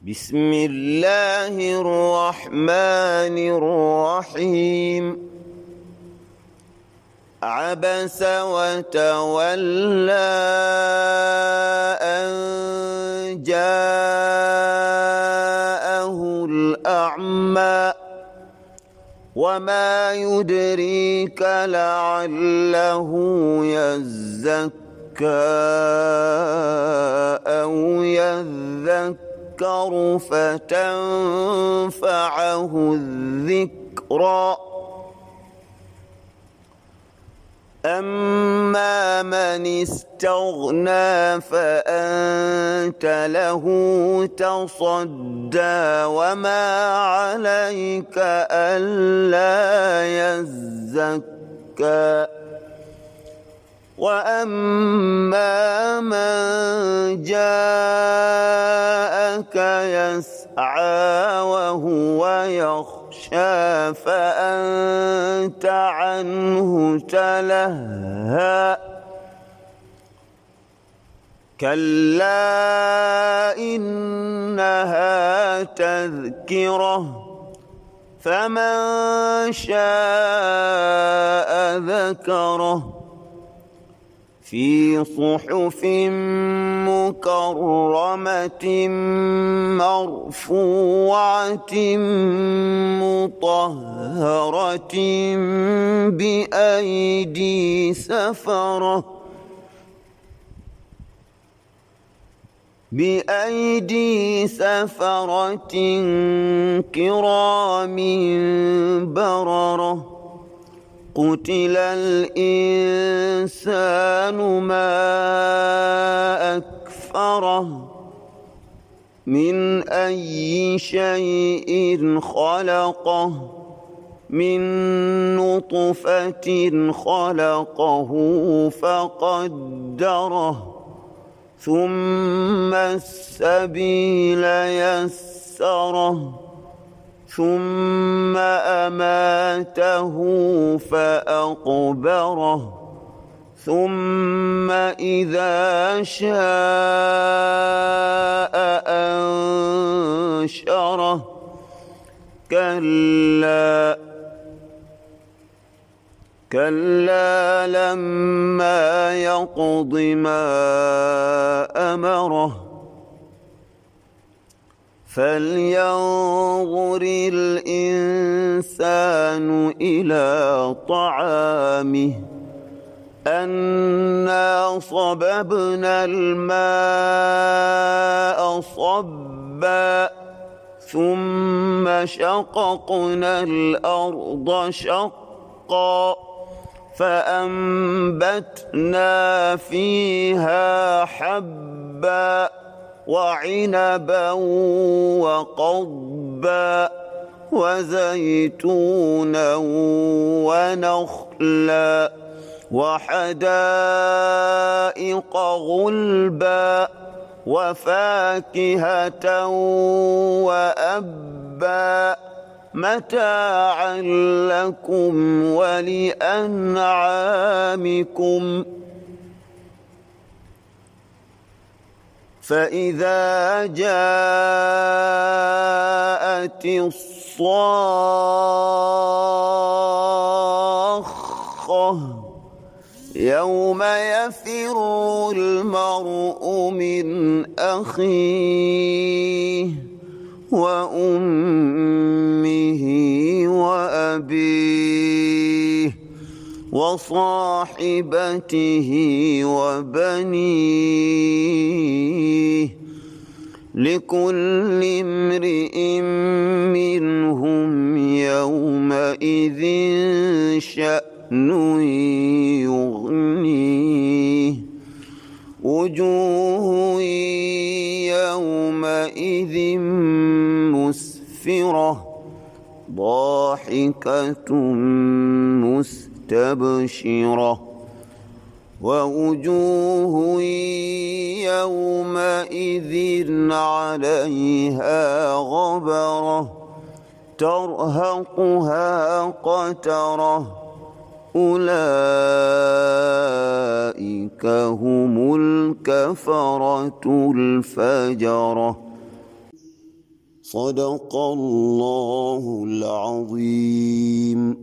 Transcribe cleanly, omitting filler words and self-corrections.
بسم الله الرحمن الرحيم عبس وتولى أن جاءه الأعمى وما يدريك لعله يزكى أو يذكر فتنفعه الذكرى أما من استغنى فأنت له تصدى وما عليك ألا يزكى وأما من جاءك يسعى وهو يخشى فأنت عنه تلهى كلا إنها تذكرة فمن شاء ذكره في صحف مكرمة مرفوعة مطهرة بأيدي سفرة كرام بررة قتل الإنسان ما أكفره من أي شيء خلقه من نطفة خلقه فقدره ثم السبيل يسره ثم أماته فأقبره ثم إذا شاء أنشره كلا لما يقض ما أمره فلينظر الإنسان إلى طعامه أنا صببنا الماء صبا ثم شققنا الأرض شقا فأنبتنا فيها حبا وعنبا وقضبا وزيتونا ونخلا وحدائق غلبا وفاكهة وأبا متاعا لكم ولأنعامكم فإذا جاءت الصاخة يوم يفر المرء من أخيه وأمه وأبيه وصاحبته وبنيه لكل امرئ منهم يومئذ شأن يغنيه وجوه يومئذ مسفرة ضاحكة مستبشرة ووجوه يومئذ عليها غبرة ترهقها قترة أولئك هم الكفرة الفجرة. صدق الله العظيم.